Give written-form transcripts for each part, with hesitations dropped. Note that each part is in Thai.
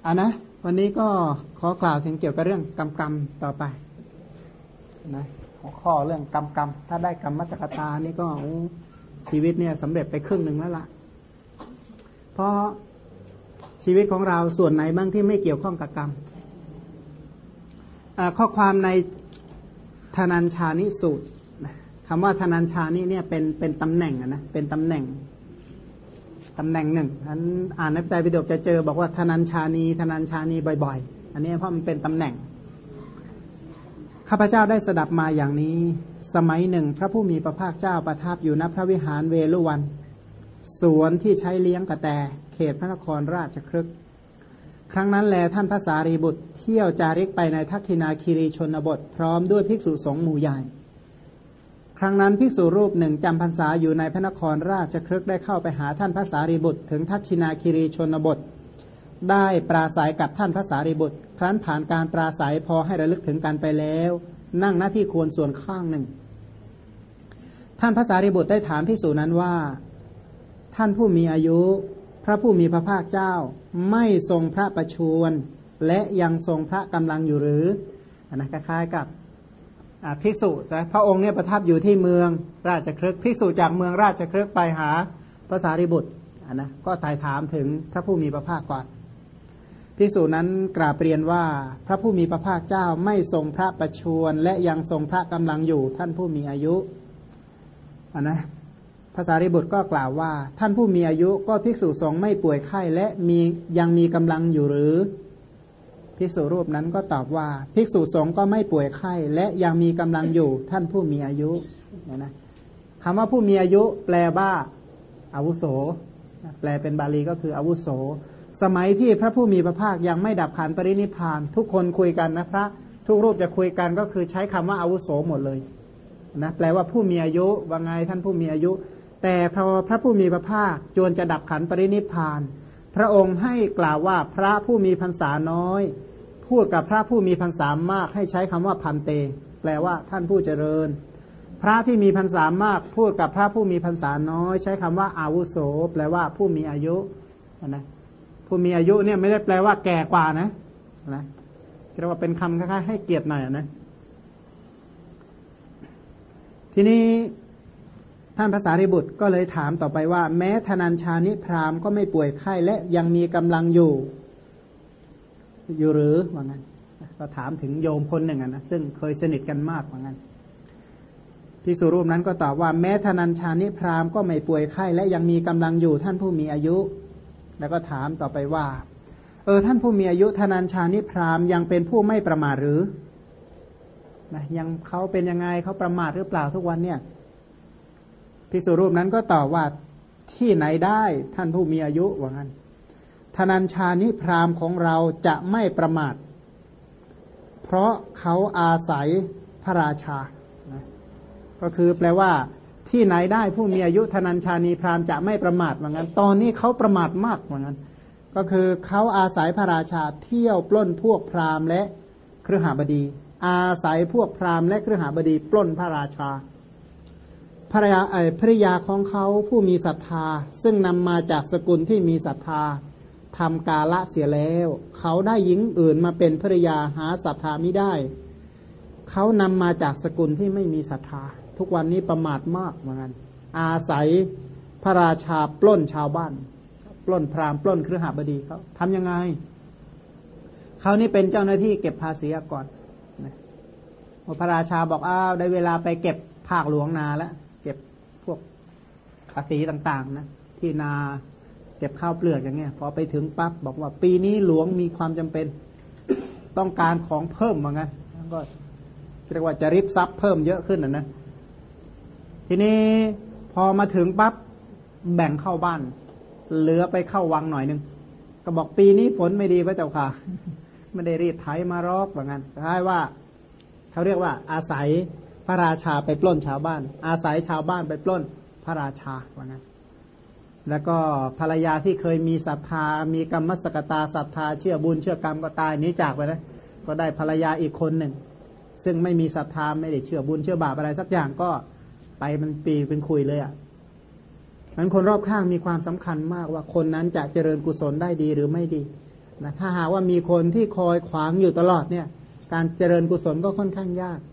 นะวันนี้ก็ขอกล่าวถึงเกี่ยวกับเรื่องกรรมต่อไปนะหัวข้อเรื่องกรรมถ้าได้กรรมมัตตกตานี่ก็ชีวิตเนี่ยสำเร็จไปครึ่งหนึ่งแล้วล่ะเพราะชีวิตของเราส่วนไหนบ้างที่ไม่เกี่ยวข้องกับกรรมข้อความในธนัญชานิสูตรคำว่าธนัญชานิเนี่ยเป็นตำแหน่งนะเป็นตำแหน่งหนึ่งอันอ่านในพระไตรปิฎกจะเจอบอกว่าธนัญชานีบ่อยๆอันนี้เพราะมันเป็นตำแหน่งข้าพเจ้าได้สดับมาอย่างนี้สมัยหนึ่งพระผู้มีพระภาคเจ้าประทับอยู่ณพระวิหารเวฬุวันสวนที่ใช้เลี้ยงกระแตเขตพระนครราชคฤห์ครั้งนั้นแลท่านพระสารีบุตรเที่ยวจาริกไปในทักขินาคีรีชนบทพร้อมด้วยภิกษุสงฆ์หมู่ใหญ่ครั้งนั้นภิกษุรูปหนึ่งจำพรรษาอยู่ในพระนครราชคฤห์ได้เข้าไปหาท่านพระสารีบุตรถึงทักขินาคีรีชนบทได้ปราศัยกับท่านพระสารีบุตรครั้นผ่านการปราศัยพอให้ระลึกถึงกันไปแล้วนั่งหน้าที่ควรส่วนข้างหนึ่งท่านพระสารีบุตรได้ถามภิกษุนั้นว่าท่านผู้มีอายุพระผู้มีพระภาคเจ้าไม่ทรงพระประชวรและยังทรงพระกำลังอยู่หรือนะคล้ายๆกับภิกษุพระองค์เนี่ยประทับอยู่ที่เมืองราชคฤห์ภิกษุจากเมืองราชคฤห์ไปหาพระสารีบุตรนะก็ไถ่ถามถึงพระผู้มีพระภาคก่อนภิกษุนั้นกราบเรียนว่าพระผู้มีพระภาคเจ้าไม่ทรงพระประชวรและยังทรงพระกำลังอยู่ท่านผู้มีอายุนะพระสารีบุตรก็กล่าวว่าท่านผู้มีอายุก็ภิกษุสงฆ์ไม่ป่วยไข้และยังมีกำลังอยู่หรือภิกษุรูปนั้นก็ตอบว่าภิกษุสงฆ์ก็ไม่ป่วยไข้และยังมีกำลังอยู่ท่านผู้มีอายุนะคำว่าผู้มีอายุแปลว่าอาวุโสแปลเป็นบาลีก็คืออาวุโสสมัยที่พระผู้มีพระภาคยังไม่ดับขันธ์ปรินิพพานทุกคนคุยกันนะพระทุกรูปจะคุยกันก็คือใช้คำว่าอาวุโสหมดเลยนะแปลว่าผู้มีอายุว่าไงท่านผู้มีอายุแต่พอพระผู้มีพระภาคจวนจะดับขันธ์ปรินิพพานพระองค์ให้กล่าวว่าพระผู้มีพรรษาน้อยพูดกับพระผู้มีพรรษามากให้ใช้คำว่าพันเตแปลว่าท่านผู้เจริญพระที่มีพรรษามากพูดกับพระผู้มีพรรษาน้อยใช้คำว่าอาวุโสแปลว่าผู้มีอายุนะผู้มีอายุเนี่ยไม่ได้แปลว่าแก่กว่านะเรียกว่าเป็นคำคล้ายๆให้เกียรติหน่อยนะทีนี้ท่านพระสารีบุตรก็เลยถามต่อไปว่าแม้ธนัญชานิพราหมณ์ก็ไม่ป่วยไข้และยังมีกำลังอยู่หรือว่างั้นก็ถามถึงโยมคนหนึ่งนะซึ่งเคยสนิทกันมากว่างั้นภิกษุรูปนั้นก็ตอบว่าแม้ธนัญชานิพราหมณ์ก็ไม่ป่วยไข้และยังมีกำลังอยู่ท่านผู้มีอายุแล้วก็ถามต่อไปว่าท่านผู้มีอายุธนัญชานิพราหมณ์ยังเป็นผู้ไม่ประมาทหรือนะยังเขาเป็นยังไงเขาประมาทหรือเปล่าทุกวันเนี่ยภิกษุรูปนั้นก็ตอบว่าที่ไหนได้ท่านผู้มีอายุว่างั้นธนัญชานิพราหมณ์ของเราจะไม่ประมาทเพราะเขาอาศัยพระราชานะก็คือแปลว่าที่ไหนได้ผู้มีอายุธนัญชานีพราหมณ์จะไม่ประมาทว่างั้นตอนนี้เขาประมาทมากว่างั้นก็คือเขาอาศัยพระราชาเที่ยวปล้นพวกพราหมณ์และคฤหบดีอาศัยพวกพราหมณ์และคฤหบดีปล้นพระราชาภริยาของเขาผู้มีศรัทธาซึ่งนำมาจากสกุลที่มีศรัทธาทำกาละเสียแล้วเขาได้หญิงอื่นมาเป็นภริยาหาศรัทธาไม่ได้เขานำมาจากสกุลที่ไม่มีศรัทธาทุกวันนี้ประมาทมากเหมือนกันอาศัยพระราชาปล้นชาวบ้านปล้นพราหมณ์ปล้นคฤหบดีเขาทำยังไงเขานี่เป็นเจ้าหน้าที่เก็บภาษีก่อนพระราชาบอกได้เวลาไปเก็บภาคหลวงนาแล้วเก็บพวกภาษีต่างๆนะที่นาเก็บข้าวเปลือกอย่างเงี้ยพอไปถึงปั๊บบอกว่าปีนี้หลวงมีความจำเป็นต้องการของเพิ่มเหมือนกันก็เรียกว่าจะริบทรัพย์เพิ่มเยอะขึ้นนะทีนี้พอมาถึงปั๊บแบ่งเข้าบ้านเหลือไปเข้าวังหน่อยนึงก็บอกปีนี้ฝนไม่ดีพระเจ้าค่ะไม่ได้รีดไถมารอกเหมือนกันคล้ายว่าเขาเรียกว่าอาศัยพระราชาไปปล้นชาวบ้านอาศัยชาวบ้านไปปล้นพระราชาว่างั้นแล้วก็ภรรยาที่เคยมีศรัทธามีกรรมสกตาศรัทธาเชื่อบุญเชื่อกรรมก็ตายหนีจากไปนะก็ได้ภรรยาอีกคนหนึ่งซึ่งไม่มีศรัทธาไม่ได้เชื่อบุญเชื่อบาปอะไรสักอย่างก็ไปมันปีเป็นคุยเลยนั้นคนรอบข้างมีความสำคัญมากว่าคนนั้นจะเจริญกุศลได้ดีหรือไม่ดีนะถ้าหากว่ามีคนที่คอยขวางอยู่ตลอดเนี่ยการเจริญกุศลก็ค่อนข้างยาก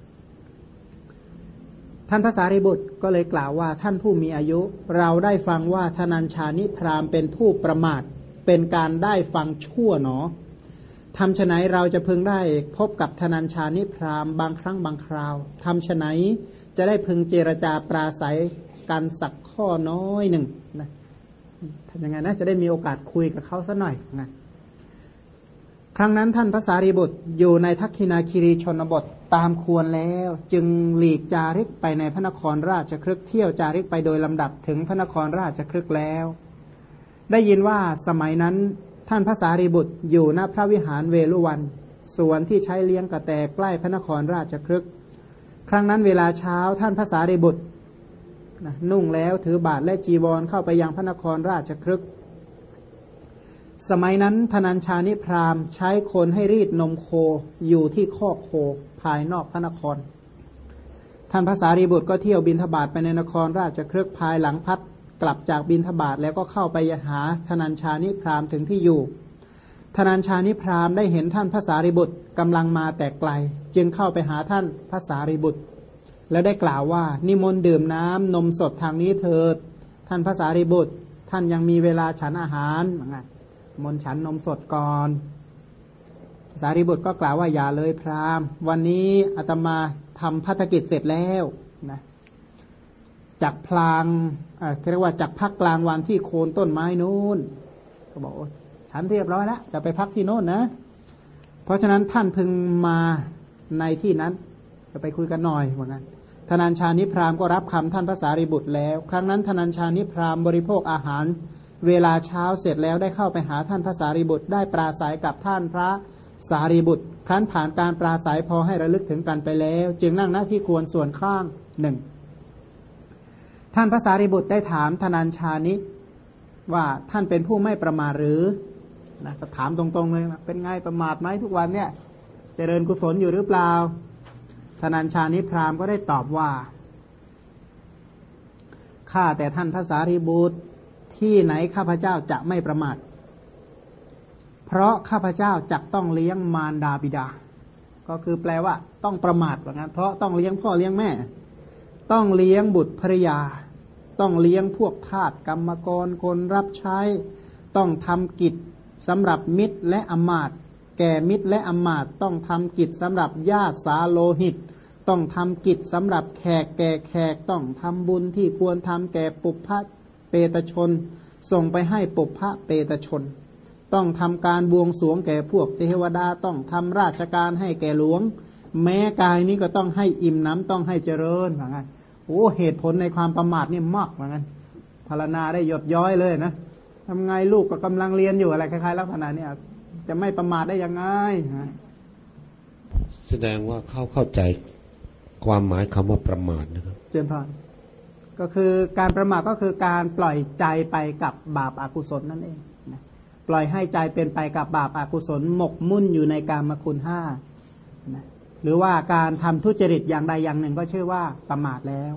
ท่านพระสารีบุตรก็เลยกล่าวว่าท่านผู้มีอายุเราได้ฟังว่าธนัญชานิพรามเป็นผู้ประมาทเป็นการได้ฟังชั่วหนอทำไฉนเราจะพึงได้พบกับธนัญชานิพรามบางครั้งบางคราวทำไฉนจะได้พึงเจรจาปราศัยกันสักข้อน้อยหนึ่งนะทำยังไงนะจะได้มีโอกาสคุยกับเขาสักหน่อยนะครั้งนั้นท่านพระสารีบุตรอยู่ในทักขินาคีรีชนบทตามควรแล้วจึงหลีกจาริกไปในพระนครราชคฤห์เที่ยวจาริกไปโดยลำดับถึงพระนครราชคฤห์แล้วได้ยินว่าสมัยนั้นท่านพระสารีบุตรอยู่ณพระวิหารเวฬุวันสวนที่ใช้เลี้ยงกระแตใกล้พระนครราชคฤห์ครั้งนั้นเวลาเช้าท่านพระสารีบุตรนุ่งแล้วถือบาตรและจีวรเข้าไปยังพระนครราชคฤห์สมัยนั้นธนัญชานิพรามใช้คนให้รีดนมโคอยู่ที่คอกโคภายนอกพระนครท่านพระสารีบุตรก็เที่ยวบิณฑบาตไปในนครราชคฤห์ภายหลังพัดกลับจากบิณฑบาตแล้วก็เข้าไปหาธนัญชานิพรามถึงที่อยู่ธนัญชานิพรามได้เห็นท่านพระสารีบุตรกำลังมาแต่ไกลจึงเข้าไปหาท่านพระสารีบุตรแล้วได้กล่าวว่านิมนต์ดื่มน้ำนมสดทางนี้เถิดท่านพระสารีบุตรท่านยังมีเวลาฉันอาหารมนฉันนมสดก่อนสารีบุตรก็กล่าวว่าอย่าเลยพราหมณ์วันนี้อาตมาทำภัตกิจเสร็จแล้วนะจักพลางเรียกว่าจักพักกลางวันที่โคนต้นไม้นู้นก็บอกฉันเรียบร้อยแล้วจะไปพักที่โน่นนะเพราะฉะนั้นท่านพึงมาในที่นั้นจะไปคุยกันหน่อยเหมือนกันธนัญชานิพรามก็รับคำท่านพระสารีบุตรแล้วครั้งนั้นธนัญชานิพรามบริโภคอาหารเวลาเช้าเสร็จแล้วได้เข้าไปหาท่านพระสารีบุตรได้ปราศัยกับท่านพระสารีบุตรครั้นผ่านการปราศัยพอให้ระลึกถึงกันไปแล้วจึงนั่งหน้าที่ควรส่วนข้างหนึ่งท่านพระสารีบุตรได้ถามธนัญชานิว่าท่านเป็นผู้ไม่ประมาทหรือนะถามตรงๆเลยเป็นไงประมาทไหมทุกวันเนี่ยเจริญกุศลอยู่หรือเปล่าธนัญชานิพรามก็ได้ตอบว่าข้าแต่ท่านพระสารีบุตรที่ไหนข้าพเจ้าจะไม่ประมาทเพราะข้าพเจ้าจักต้องเลี้ยงมารดาบิดาก็คือแปลว่าต้องประมาทว่างั้นเพราะต้องเลี้ยงพ่อเลี้ยงแม่ต้องเลี้ยงบุตรภริยาต้องเลี้ยงพวกทาสกรรมกรคนรับใช้ต้องทำกิจสำหรับมิตรและอมาตย์แก่มิตรและอมาตย์ต้องทำกิจสำหรับญาติสาโลหิตต้องทำกิจสำหรับแขกแก่แขกต้องทำบุญที่ควรทำแก่ปุพพะเปตชนส่งไปให้ปุพพะเปตชนต้องทำการบวงสรวงแก่พวกเทวดาต้องทำราชการให้แก่หลวงแม้กายนี้ก็ต้องให้อิ่มน้ำต้องให้เจริญว่างั้นโอ้เหตุผลในความประมาทนี่มากว่างั้นพรรณนาได้หยดย้อยเลยนะทำไงลูกก็กำลังเรียนอยู่อะไรคล้ายๆลักษณะนี้จะไม่ประมาทได้ยังไงแสดงว่าเข้าใจความหมายคำว่าประมาทนะครับเจริญพรก็คือการประมาทก็คือการปล่อยใจไปกับบาปอกุศลนั่นเองนะปล่อยให้ใจเป็นไปกับบาปอกุศลหมกมุ่นอยู่ในกามคุณห้านะหรือว่าการทำทุจริตอย่างใดอย่างหนึ่งก็ชื่อว่าประมาทแล้ว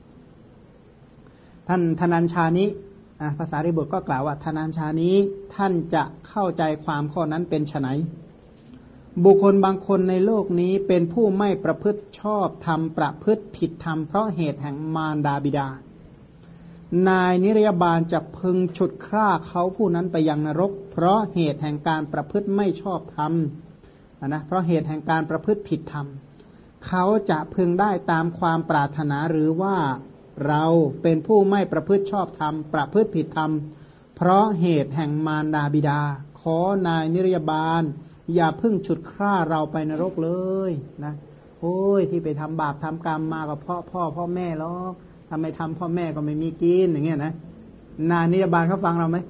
ท่านธนัญชานิภาษาริบุตรก็กล่าวว่าธนัญชานิท่านจะเข้าใจความข้อนั้นเป็นไฉนบุคคลบางคนในโลกนี้เป็นผู้ไม่ประพฤติชอบธรรมประพฤติผิดธรรมเพราะเหตุแห่งมารดาบิดานายนิรยาบาลจะพึงฉุดคร่าเขาผู้นั้นไปยังนรกเพราะเหตุแห่งการประพฤติไม่ชอบธรรมนะเพราะเหตุแห่งการประพฤติผิดธรรมเขาจะพึงได้ตามความปรารถนาหรือว่าเราเป็นผู้ไม่ประพฤติชอบธรรมประพฤติผิดธรรมเพราะเหตุแห่งมารดาบิดาขอนายนิรยาบาลอย่าพึ่งฉุดคร่าเราไปนรกเลยนะโอ้ยที่ไปทำบาปทำกรรมมากับพ่อแม่หรอกทำไมทำพ่อแม่ก็ไม่มีกินอย่างเงี้ยนะนายนิรยาบาลเขาฟังเราไหม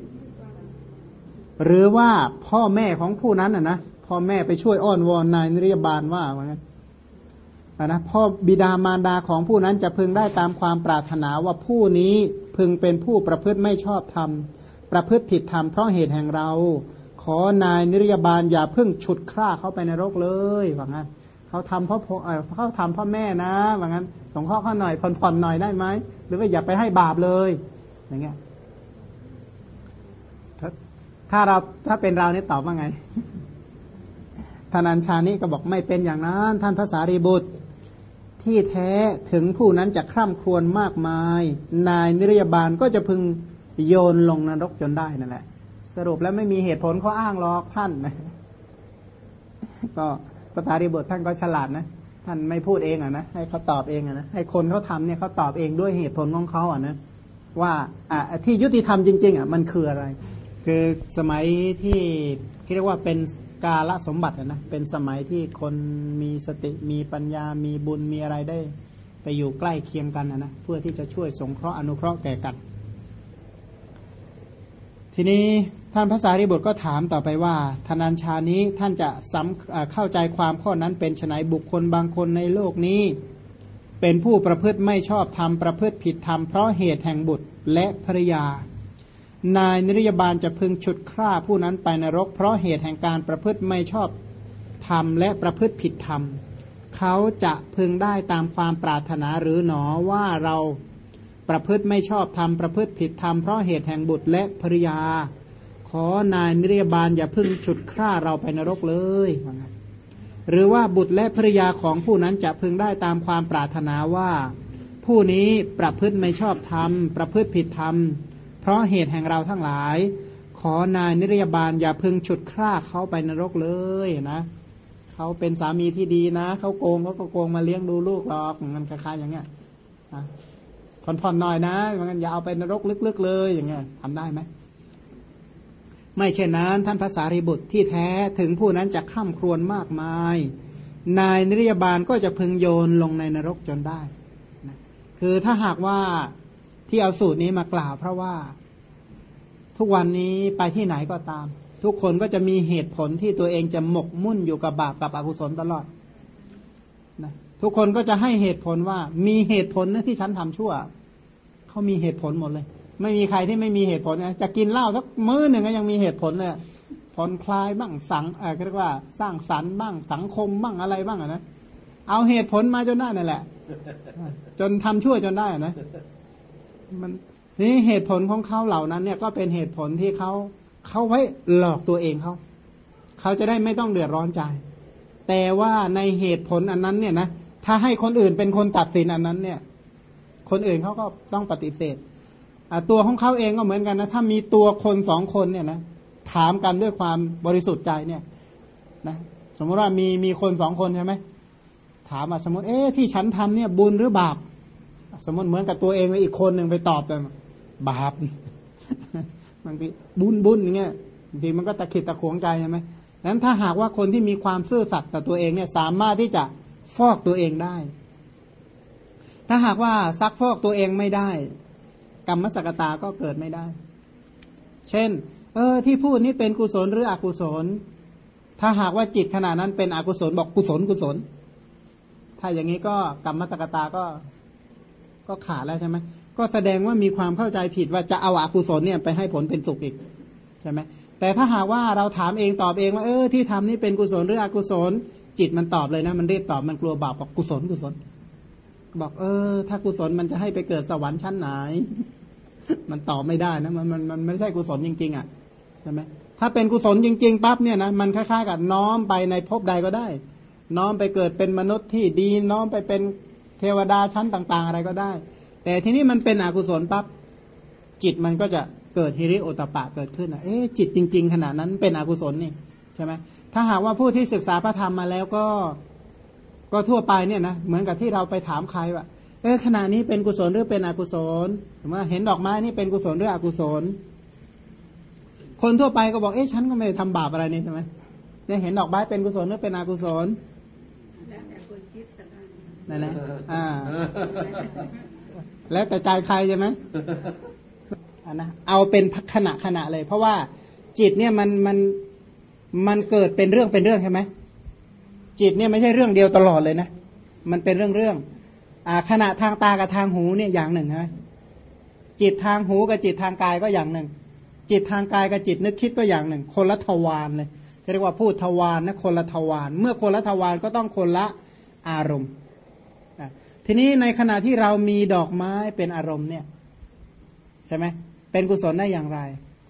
หรือว่าพ่อแม่ของผู้นั้นนะพ่อแม่ไปช่วยอ้อนวอนนายนิรยาบาลว่าว่างั้นนะพ่อบิดามารดาของผู้นั้นจะพึงได้ตามความปรารถนาว่าผู้นี้พึงเป็นผู้ประพฤติไม่ชอบธรรมประพฤติผิดธรรมเพราะเหตุแห่งเราขอนายนิรยาบาลอย่าเพิ่งฉุดคร่าเขาไปในนรกเลยว่างั้นเขาทำเพราะเขาทำพ่อแม่นะว่างั้นสงเคราะห์เขาหน่อยผ่อนหน่อยได้ไหมหรือว่าอย่าไปให้บาปเลยอย่างเงี้ยถ้าเป็นเราเนี่ยตอบว่าไงธนัญชานิก็บอกไม่เป็นอย่างนั้นท่านพระสารีบุตรที่แท้ถึงผู้นั้นจะคร่ำครวญมากมายนายนิรยาบาลก็จะพึงโยนลงนรกจนได้นั่นแหละสรุปแล้วไม่มีเหตุผลเขาอ้างหรอกท่านก็พระสารีบุตรท่านก็ฉลาดนะท่านไม่พูดเองนะให้เขาตอบเองนะให้คนเขาทำเนี่ยเขาตอบเองด้วยเหตุผลของเขานะว่าที่ยุติธรรมจริงๆมันคืออะไรคือสมัยที่เรียกว่าเป็นกาลสมบัตินะเป็นสมัยที่คนมีสติมีปัญญามีบุญมีอะไรได้ไปอยู่ใกล้เคียงกันนะเพื่อที่จะช่วยสงเคราะห์อนุเคราะห์แก่กันทีนี้ท่านพระสารีบุตรก็ถามต่อไปว่าธนัญชานี้ท่านจะเข้าใจความข้อนั้นเป็นไฉนบุคคลบางคนในโลกนี้เป็นผู้ประพฤติไม่ชอบธรรมประพฤติผิดธรรมเพราะเหตุแห่งบุตรและภริยานายนิรยาบาลจะพึงฉุดฆ่าผู้นั้นไปนรกเพราะเหตุแห่งการประพฤติไม่ชอบธรรมและประพฤติผิดธรรมเขาจะพึงได้ตามความปรารถนาหรือหนอว่าเราประพฤติไม่ชอบธรรมประพฤติผิดธรรมเพราะเหตุแห่งบุตรและภริยาขอนายนิรยาบาลอย่าพึงฉุดฆ่าเราไปนรกเลยว่างั้นหรือว่าบุตรและภริยาของผู้นั้นจะพึงได้ตามความปรารถนาว่าผู้นี้ประพฤติไม่ชอบธรรมประพฤติผิดธรรมเพราะเหตุแห่งเราทั้งหลายขอนายนิรยาบาลอย่าพึงฉุดฆ่าเขาไปนรกเลยนะเขาเป็นสามีที่ดีนะเขาโกงเขาก็โกงมาเลี้ยงดูลูกหรอกมันคล้ายๆอย่างเงี้ยผ่อนๆหน่อยนะมันอย่าเอาไปนรกลึกๆเลยอย่างเงี้ยทำได้ไหมไม่เช่นนั้นท่านพระสารีบุตรที่แท้ถึงผู้นั้นจะคร่ำครวญมากมายนายนิรยาบาลก็จะพึงโยนลงในนรกจนได้นะคือถ้าหากว่าที่เอาสูตรนี้มากล่าวเพราะว่าทุกวันนี้ไปที่ไหนก็ตามทุกคนก็จะมีเหตุผลที่ตัวเองจะหมกมุ่นอยู่กับบาปกับอกุศลตลอดนะทุกคนก็จะให้เหตุผลว่ามีเหตุผลนะที่ฉันทำชั่วเขามีเหตุผลหมดเลยไม่มีใครที่ไม่มีเหตุผลนะจะกินเหล้าสักมื้อหนึ่งก็ยังมีเหตุผลเลยผ่อนคลายบ้างเรียกว่าสร้างสรรค์บ้างสังคมบ้างอะไรบ้างนะเอาเหตุผลมาจนได้นั่นแหละจนทำชั่วจนได้นะมันนี่เหตุผลของเขาเหล่านั้นเนี่ยก็เป็นเหตุผลที่เขาไว้หลอกตัวเองเขาจะได้ไม่ต้องเดือดร้อนใจแต่ว่าในเหตุผลอันนั้นเนี่ยนะถ้าให้คนอื่นเป็นคนตัดสินอันนั้นเนี่ยคนอื่นเขาก็ต้องปฏิเสธตัวของเขาเองก็เหมือนกันนะถ้ามีตัวคนสองคนเนี่ยนะถามกันด้วยความบริสุทธิ์ใจเนี่ยนะสมมติว่ามีคนสองคนใช่ไหมถามสมมติที่ฉันทำเนี่ยบุญหรือบาปสมมติเหมือนกับตัวเองและอีกคนหนึ่งไปตอบเลยบาปบางทีบุญอย่างเงี้ยบางทีมันก็ตะขิดตะขวงใจใช่ไหมดังนั้นถ้าหากว่าคนที่มีความซื่อสัตย์ต่อตัวเองเนี่ยสามารถที่จะฟอกตัวเองได้ถ้าหากว่าซักฟอกตัวเองไม่ได้กรรมสกตาก็เกิดไม่ได้เช่นที่พูดนี้เป็นกุศลหรืออกุศลถ้าหากว่าจิตขณะนั้นเป็นอกุศลบอกกุศลถ้าอย่างนี้ก็กรรมสกตาก็ขาดแล้วใช่ไหมก็แสดงว่ามีความเข้าใจผิดว่าจะเอาอกุศลเนี่ยไปให้ผลเป็นสุขอีกใช่ไหมแต่ถ้าหากว่าเราถามเองตอบเองว่าที่ทำนี่เป็นกุศลหรืออกุศลจิตมันตอบเลยนะมันรีบตอบมันกลัวบาปบอกกุศลบอกถ้ากุศลมันจะให้ไปเกิดสวรรค์ชั้นไหนมันตอบไม่ได้นะมันไม่ใช่กุศลจริงๆอ่ะใช่ไหมถ้าเป็นกุศลจริงๆปั๊บเนี่ยนะมันคล้ายๆกับน้อมไปในภพใดก็ได้น้อมไปเกิดเป็นมนุษย์ที่ดีน้อมไปเป็นเทวดาชั้นต่างๆอะไรก็ได้แต่ทีนี้มันเป็นอกุศลปั๊บจิตมันก็จะเกิดฮิริโอตปะเกิดขึ้นจิตจริงๆขนาดนั้นเป็นอกุศลนี่ใช่ไหมถ้าหากว่าผู้ที่ศึกษาพระธรรมมาแล้วก็ทั่วไปเนี่ยนะเหมือนกับที่เราไปถามใครว่าขณะนี้เป็นกุศลหรือเป็นอกุศลสมมติว่าเห็นดอกไม้นี่เป็นกุศลหรืออกุศลคนทั่วไปก็บอกฉันก็ไม่ได้ทำบาปอะไรนี่ใช่ไหมเนี่ยเห็นดอกไม้เป็นกุศลหรือเป็นอกุศลนั่นแหละแล้วแต่ใจใครใช่ไหมนะเอาเป็นขณะเลยเพราะว่าจิตเนี่ยมันเกิดเป็นเรื่องใช่ไหมจิตเนี่ยไม่ใช่เรื่องเดียวตลอดเลยนะมันเป็นเรื่องขณะทางตากับทางหูเนี่ยอย่างหนึ่งใช่ไหมจิตทางหูกับจิตทางกายก็อย่างหนึ่งจิตทางกายกับจิตนึกคิดก็อย่างหนึ่งคนละทวารเลยเรียกว่าพูดทวารนะคนละทวารเมื่อคนละทวารก็ต้องคนละอารมณ์ทีนี้ในขณะที่เรามีดอกไม้เป็นอารมณ์เนี่ยใช่ไหมเป็นกุศลได้อย่างไร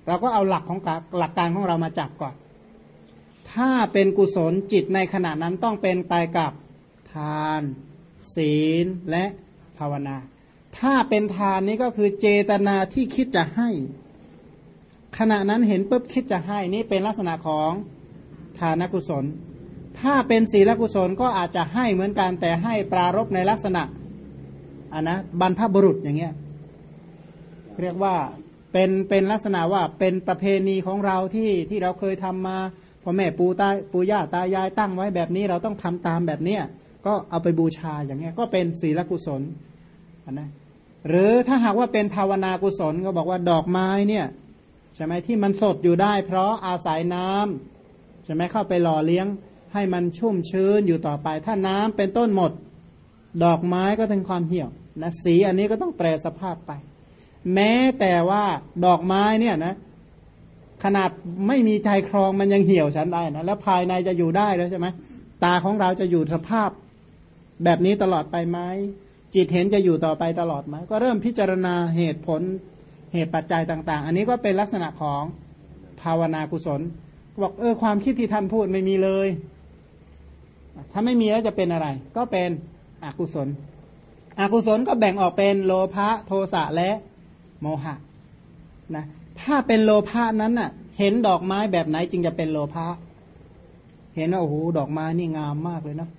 เราก็เอาหลักการของเรามาจับก่อนถ้าเป็นกุศลจิตในขณะนั้นต้องเป็นไปกับทานศีลและภาวนาถ้าเป็นทานนี้ก็คือเจตนาที่คิดจะให้ขณะนั้นเห็นปุ๊บคิดจะให้นี่เป็นลักษณะของทานกุศลถ้าเป็นศีลกุศลก็อาจจะให้เหมือนกันแต่ให้ปรารภในลักษณะบรรพบุรุษอย่างเงี้ยเรียกว่าเป็นลักษณะว่าเป็นประเพณีของเราที่เราเคยทำมาพ่อแม่ปู่ย่าตายายตั้งไว้แบบนี้เราต้องทำตามแบบเนี้ยก็เอาไปบูชาอย่างเงี้ยก็เป็นศีลกุศลนะหรือถ้าหากว่าเป็นภาวนากุศลก็บอกว่าดอกไม้เนี่ยใช่ไหมที่มันสดอยู่ได้เพราะอาศัยน้ำใช่ไหมเข้าไปหล่อเลี้ยงให้มันชุ่มชื้นอยู่ต่อไปถ้าน้ำเป็นต้นหมดดอกไม้ก็ถึงความเหี่ยวนะสีอันนี้ก็ต้องแปรสภาพไปแม้แต่ว่าดอกไม้เนี่ยนะขนาดไม่มีใจครองมันยังเหี่ยวฉันได้นะแล้วภายในจะอยู่ได้แล้วใช่ไหมตาของเราจะอยู่สภาพแบบนี้ตลอดไปไหมจิตเห็นจะอยู่ต่อไปตลอดไหมก็เริ่มพิจารณาเหตุผลเหตุปัจจัยต่างๆอันนี้ก็เป็นลักษณะของภาวนากุศลบอกความคิดที่ท่านพูดไม่มีเลยถ้าไม่มีแล้วจะเป็นอะไรก็เป็นอกุศลอกุศลก็แบ่งออกเป็นโลภะโทสะและโมหะนะถ้าเป็นโลภะนั้นน่ะเห็นดอกไม้แบบไหนจึงจะเป็นโลภะเห็นว่าโอ้โหดอกไม้นี่งามมากเลยนะ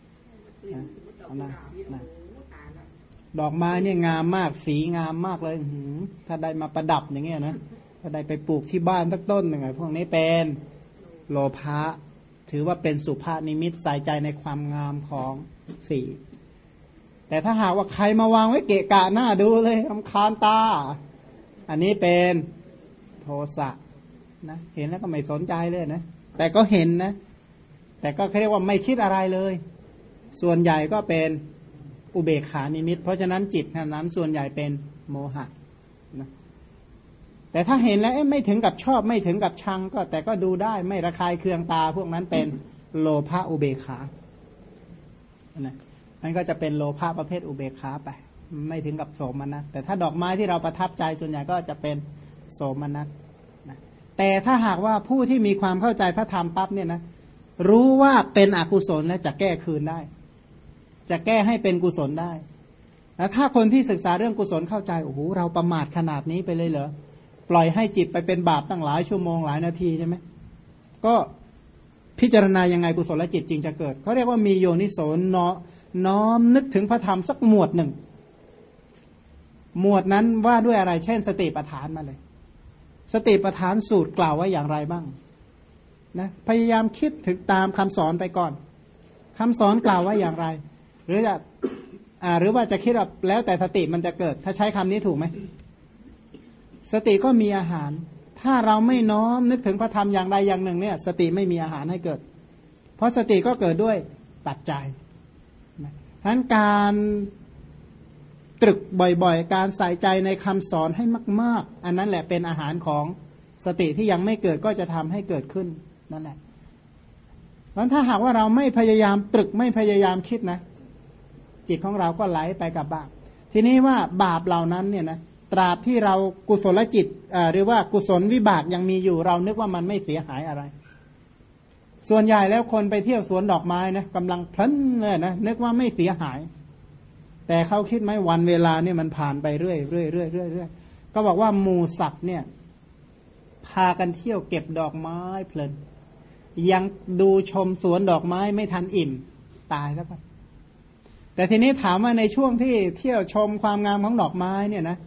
ดอกไม้เนี่ยงามมากสีงามมากเลยถ้าได้มาประดับอย่างเงี้ยนะถ้าได้ไปปลูกที่บ้านสักต้นหนึ่งไงพวกนี้เป็นโลภะถือว่าเป็นสุภานิมิตใส่ใจในความงามของสีแต่ถ้าหากว่าใครมาวางไว้เกะกะหน้าดูเลยรำคาญตาอันนี้เป็นโทสะนะเห็นแล้วก็ไม่สนใจเลยนะแต่ก็เห็นนะแต่ก็เรียกว่าไม่คิดอะไรเลยส่วนใหญ่ก็เป็นอุเบกขานิมิตเพราะฉะนั้นจิตนั้นส่วนใหญ่เป็นโมหะนะแต่ถ้าเห็นแล้วไม่ถึงกับชอบไม่ถึงกับชังก็แต่ก็ดูได้ไม่ระคายเคืองตาพวกนั้นเป็นโลภะอุเบกขานะนั่นก็จะเป็นโลภะประเภทอุเบกขาไปไม่ถึงกับโสมนัสแต่ถ้าดอกไม้ที่เราประทับใจส่วนใหญ่ก็จะเป็นโสมนัสนะแต่ถ้าหากว่าผู้ที่มีความเข้าใจพระธรรมปั๊บเนี่ยนะรู้ว่าเป็นอกุศลและจะแก้คืนได้จะแก้ให้เป็นกุศลได้แล้วถ้าคนที่ศึกษาเรื่องกุศลเข้าใจโอ้โหเราประมาทขนาดนี้ไปเลยเหรอปล่อยให้จิตไปเป็นบาปตั้งหลายชั่วโมงหลายนาทีใช่ไหมก็พิจารณายังไงกุศลและจิตจริงจะเกิดเขาเรียกว่ามีโยนิโสน้อมนึกถึงพระธรรมสักหมวดหนึ่งหมวดนั้นว่าด้วยอะไรเช่นสติปัฏฐานมาเลยสติปัฏฐานสูตรกล่าวไว้อย่างไรบ้างนะพยายามคิดถึงตามคำสอนไปก่อนคำสอนกล่าวไว้อย่างไรหรือว่าจะคิดว่าแล้วแต่สติมันจะเกิดถ้าใช้คำนี้ถูกไหมสติก็มีอาหารถ้าเราไม่น้อมนึกถึงพระธรรมอย่างใดอย่างหนึ่งเนี่ยสติไม่มีอาหารให้เกิดเพราะสติก็เกิดด้วยปัจจัยฉะนั้นการตรึกบ่อยๆการใส่ใจในคำสอนให้มากๆอันนั้นแหละเป็นอาหารของสติที่ยังไม่เกิดก็จะทำให้เกิดขึ้นนั่นแหละเพราะถ้าหากว่าเราไม่พยายามตรึกไม่พยายามคิดนะจิตของเราก็ไหลไปกับบาปทีนี้ว่าบาปเหล่านั้นเนี่ยนะตราบที่เรากุศลจิตหรือว่ากุศลวิบากยังมีอยู่เรานึกว่ามันไม่เสียหายอะไรส่วนใหญ่แล้วคนไปเที่ยวสวนดอกไม้นะกำลังเพลินเลยนะนึกว่าไม่เสียหายแต่เขาคิดไหมวันเวลาเนี่ยมันผ่านไปเรื่อยก็บอกว่าหมู่สัตว์เนี่ยพากันเที่ยวเก็บดอกไม้เพลินยังดูชมสวนดอกไม้ไม่ทันอิ่มตายแล้วป่ะแต่ทีนี้ถามว่าในช่วงที่เที่ยวชมความงามของดอกไม้เนี่ยนะ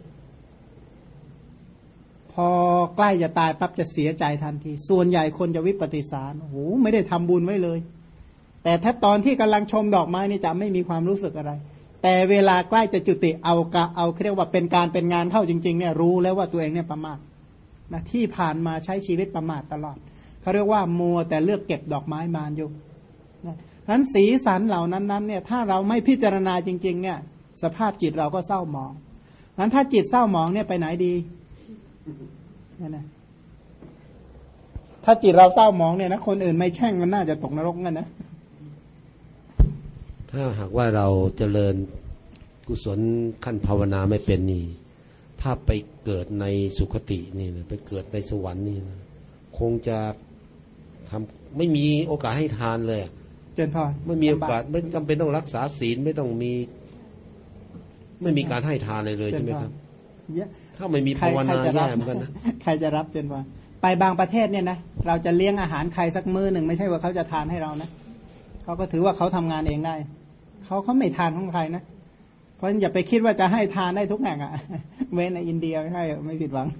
พอใกล้จะตายปั๊บจะเสียใจทันทีส่วนใหญ่คนจะวิปฏิสารโอ้โหไม่ได้ทำบุญไว้เลยแต่ถ้าตอนที่กำลังชมดอกไม้นี่จะไม่มีความรู้สึกอะไรแต่เวลาใกล้จะจุติเอาเรียกว่าเป็นการเป็นงานเข้าจริงๆเนี่ยรู้แล้วว่าตัวเองเนี่ยประมาทนะที่ผ่านมาใช้ชีวิตประมาทตลอดเขาเรียกว่ามัวแต่เลือกเก็บดอกไม้มาอยู่นะนั้นสีสันเหล่านั้นเนี่ยถ้าเราไม่พิจารณาจริงๆเนี่ยสภาพจิตเราก็เศร้าหมองนั้นถ้าจิตเศร้าหมองเนี่ยไปไหนดีนั่นนะถ้าจิตเราเศร้าหมองเนี่ยนะคนอื่นไม่แช่งมันน่าจะตกนรกกันนะถ้าหากว่าเราเจริญกุศลขั้นภาวนาไม่เป็นนี่ถ้าไปเกิดในสุคตินี่นะไปเกิดในสวรรค์นี่นะคงจะทำไม่มีโอกาสให้ทานเลยเจนพรไม่มีโอกาสไม่จำเป็นต้องรักษาศีลไม่ต้องมีไม่มีการให้ทานเลยใช่ไหมครับถ้าไม่มีภาวนาแย่เหมือนกันนะใครจะรับเจนพรไปบางประเทศเนี่ยนะเราจะเลี้ยงอาหารใครสักมื้อหนึ่งไม่ใช่ว่าเขาจะทานให้เรานะเขาก็ถือว่าเขาทำงานเองได้เขาไม่ทานของใครนะเพราะฉะนั้นอย่าไปคิดว่าจะให้ทานได้ทุกแห่งอ่ะเว้นในอินเดียไม่ให้ไม่ผิดหวัง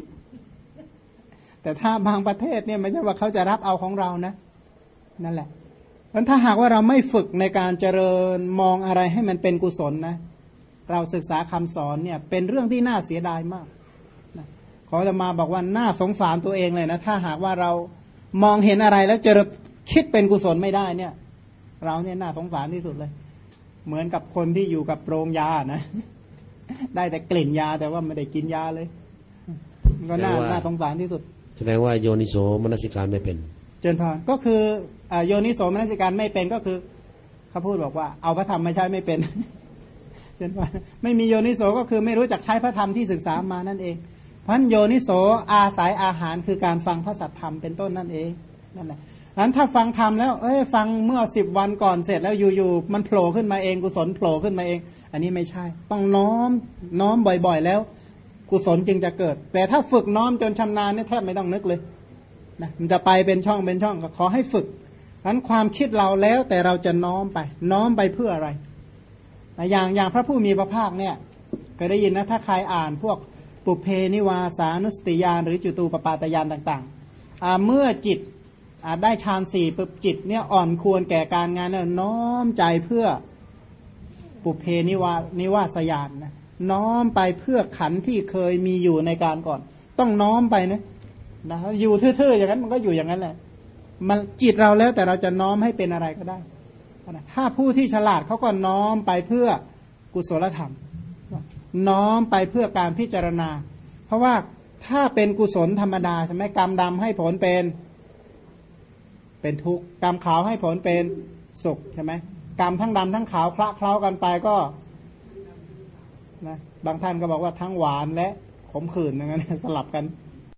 แต่ถ้าบางประเทศเนี่ยไม่ใช่ว่าเขาจะรับเอาของเรานะนั่นแหละเพราะถ้าหากว่าเราไม่ฝึกในการเจริญมองอะไรให้มันเป็นกุศลนะเราศึกษาคำสอนเนี่ยเป็นเรื่องที่น่าเสียดายมากนะขอจะมาบอกว่าน่าสงสารตัวเองเลยนะถ้าหากว่าเรามองเห็นอะไรแล้วจะคิดเป็นกุศลไม่ได้เนี่ยเราเนี่ยน่าสงสารที่สุดเลยเหมือนกับคนที่อยู่กับโรงยานะได้แต่กลิ่นยาแต่ว่าไม่ได้กินยาเลยก็น่าสงสารที่สุดแสดงว่าโยนิโสมนสิการไม่เป็นเจริญพรก็คือโยนิโสมนสิการไม่เป็นก็คือเขาพูดบอกว่าเอาพระธรรมมาใช้ไม่เป็นเจริญพรไม่มีโยนิโสก็คือไม่รู้จักใช้พระธรรมที่ศึกษามานั่นเองเพราะฉะนั้นโยนิโสอาศัยอาหารคือการฟังพระสัทธรรมเป็นต้นนั่นเองนั่นแหละนั้นถ้าฟังธรรมแล้วฟังเมื่อ10 วันก่อนเสร็จแล้วอยู่ๆมันโผล่ขึ้นมาเองกุศลโผล่ขึ้นมาเองอันนี้ไม่ใช่ต้องน้อมบ่อยๆแล้วกุศลจึงจะเกิดแต่ถ้าฝึกน้อมจนชำนาญเนี่ยแทบไม่ต้องนึกเลยนะมันจะไปเป็นช่องก็ขอให้ฝึกนั้นความคิดเราแล้วแต่เราจะน้อมไปเพื่ออะไรนะอย่างพระผู้มีพระภาคเนี่ยเคยได้ยินนะถ้าใครอ่านพวกปุเพนิวาสานุสติญาณหรือจุตูปปาตญาณต่างๆเมื่อจิตได้ฌาน4ปุ๊บจิตเนี่ยอ่อนควรแก่การงานเนี่ยน้อมใจเพื่อปุเพนิวาสญาณนะน้อมไปเพื่อขันธ์ที่เคยมีอยู่ในการก่อนต้องน้อมไปนะอยู่ทื่อๆอย่างนั้นมันก็อยู่อย่างนั้นแหละมันจิตเราแล้วแต่เราจะน้อมให้เป็นอะไรก็ได้ถ้าผู้ที่ฉลาดเขาก็น้อมไปเพื่อกุศลธรรมน้อมไปเพื่อการพิจารณาเพราะว่าถ้าเป็นกุศลธรรมดาใช่ไหมกรรมดำให้ผลเป็นทุกข์กรรมขาวให้ผลเป็นสุขใช่ไหมกรรมทั้งดำทั้งขาวคละเคล้ากันไปก็นะบางท่านก็บอกว่าทั้งหวานและขมขื่นอย่างนั้นสลับกัน